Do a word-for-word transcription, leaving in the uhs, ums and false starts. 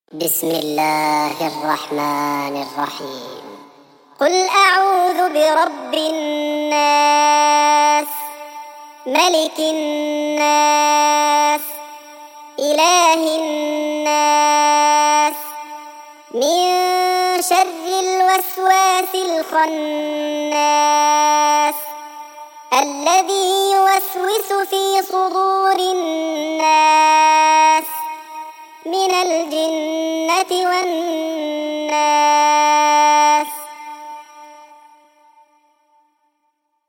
بسم الله الرحمن الرحيم. قل أعوذ برب الناس، ملك الناس، إله الناس، من شر الوسواس الخناس الذي يوسوس في صدور الناس من الجنة والناس.